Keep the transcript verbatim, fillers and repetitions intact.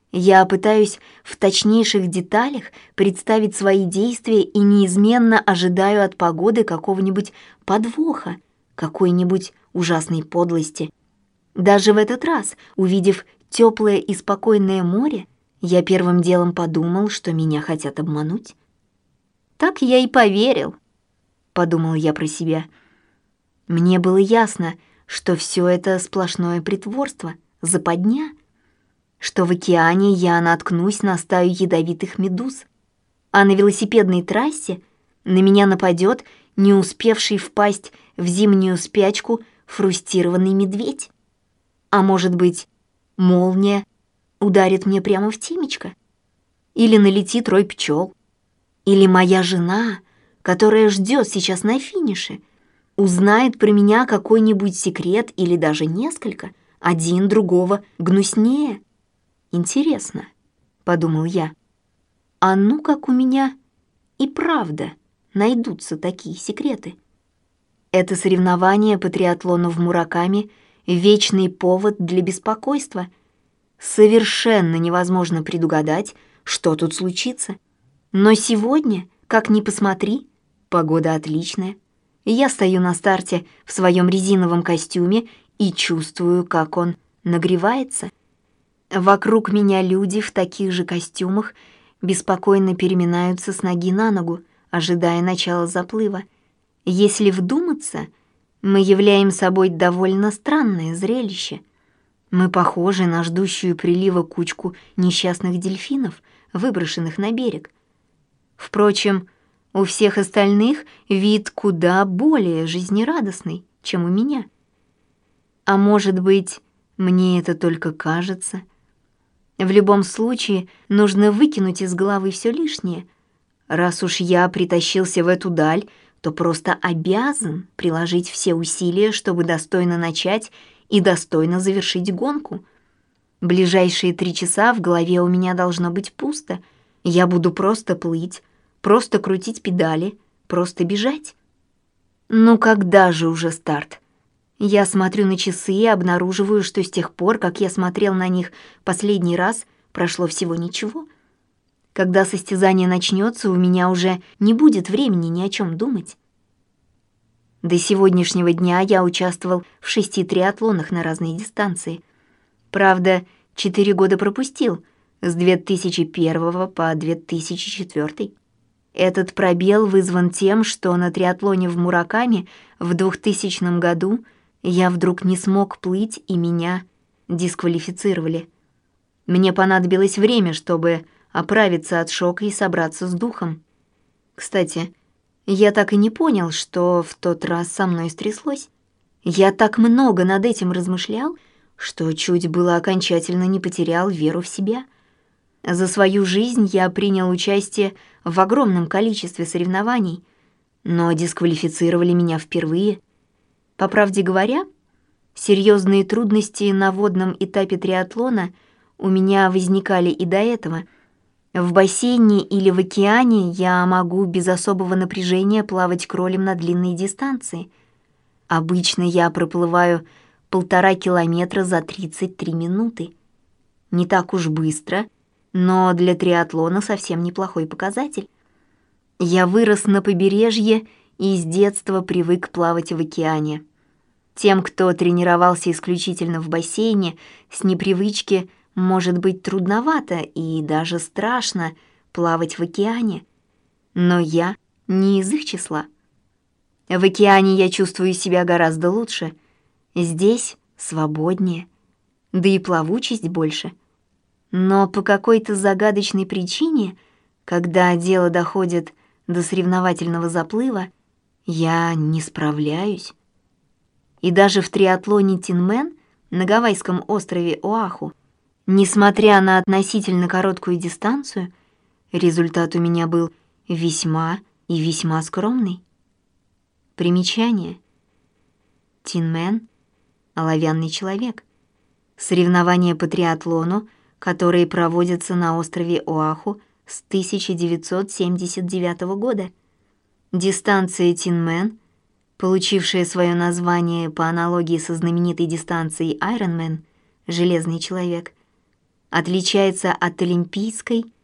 Я пытаюсь в точнейших деталях представить свои действия и неизменно ожидаю от погоды какого-нибудь подвоха, какой-нибудь ужасной подлости. Даже в этот раз, увидев теплое и спокойное море, я первым делом подумал, что меня хотят обмануть. «Так я и поверил», — подумал я про себя. Мне было ясно, что все это сплошное притворство, западня, что в океане я наткнусь на стаю ядовитых медуз, а на велосипедной трассе на меня нападет не успевший впасть в зимнюю спячку фрустированный медведь. А может быть, молния ударит мне прямо в темечко? Или налетит рой пчел? Или моя жена, которая ждет сейчас на финише, узнает про меня какой-нибудь секрет или даже несколько, один другого гнуснее? Интересно, подумал я, а ну как у меня и правда найдутся такие секреты? Это соревнование по триатлону в Мураками — вечный повод для беспокойства. Совершенно невозможно предугадать, что тут случится. Но сегодня, как ни посмотри, погода отличная. Я стою на старте в своем резиновом костюме и чувствую, как он нагревается. Вокруг меня люди в таких же костюмах беспокойно переминаются с ноги на ногу, ожидая начала заплыва. Если вдуматься, мы являем собой довольно странное зрелище. Мы похожи на ждущую прилива кучку несчастных дельфинов, выброшенных на берег. Впрочем, у всех остальных вид куда более жизнерадостный, чем у меня. А может быть, мне это только кажется? В любом случае, нужно выкинуть из головы все лишнее. Раз уж я притащился в эту даль, то просто обязан приложить все усилия, чтобы достойно начать и достойно завершить гонку. Ближайшие три часа в голове у меня должно быть пусто. Я буду просто плыть, просто крутить педали, просто бежать. Ну когда же уже старт? Я смотрю на часы и обнаруживаю, что с тех пор, как я смотрел на них последний раз, прошло всего ничего. Когда состязание начнется, у меня уже не будет времени ни о чем думать. До сегодняшнего дня я участвовал в шести триатлонах на разные дистанции. Правда, четыре года пропустил, с две тысячи первого по две тысячи четвёртый. Этот пробел вызван тем, что на триатлоне в Мураками в двухтысячном году я вдруг не смог плыть, и меня дисквалифицировали. Мне понадобилось время, чтобы оправиться от шока и собраться с духом. Кстати, я так и не понял, что в тот раз со мной стряслось. Я так много над этим размышлял, что чуть было окончательно не потерял веру в себя. За свою жизнь я принял участие в огромном количестве соревнований, но дисквалифицировали меня впервые. По правде говоря, серьезные трудности на водном этапе триатлона у меня возникали и до этого. В бассейне или в океане я могу без особого напряжения плавать кролем на длинные дистанции. Обычно я проплываю полтора километра за тридцать три минуты. Не так уж быстро, но для триатлона совсем неплохой показатель. Я вырос на побережье и с детства привык плавать в океане. Тем, кто тренировался исключительно в бассейне, с непривычки может быть трудновато и даже страшно плавать в океане. Но я не из их числа. В океане я чувствую себя гораздо лучше. Здесь свободнее, да и плавучесть больше. Но по какой-то загадочной причине, когда дело доходит до соревновательного заплыва, я не справляюсь. И даже в триатлоне Тинмен на гавайском острове Оаху, несмотря на относительно короткую дистанцию, результат у меня был весьма и весьма скромный. Примечание. Тинмен — оловянный человек. Соревнования по триатлону, которые проводятся на острове Оаху с тысяча девятьсот семьдесят девятого года. Дистанция Тинмен, получившая свое название по аналогии со знаменитой дистанцией Ironman, «Железный человек», отличается от олимпийской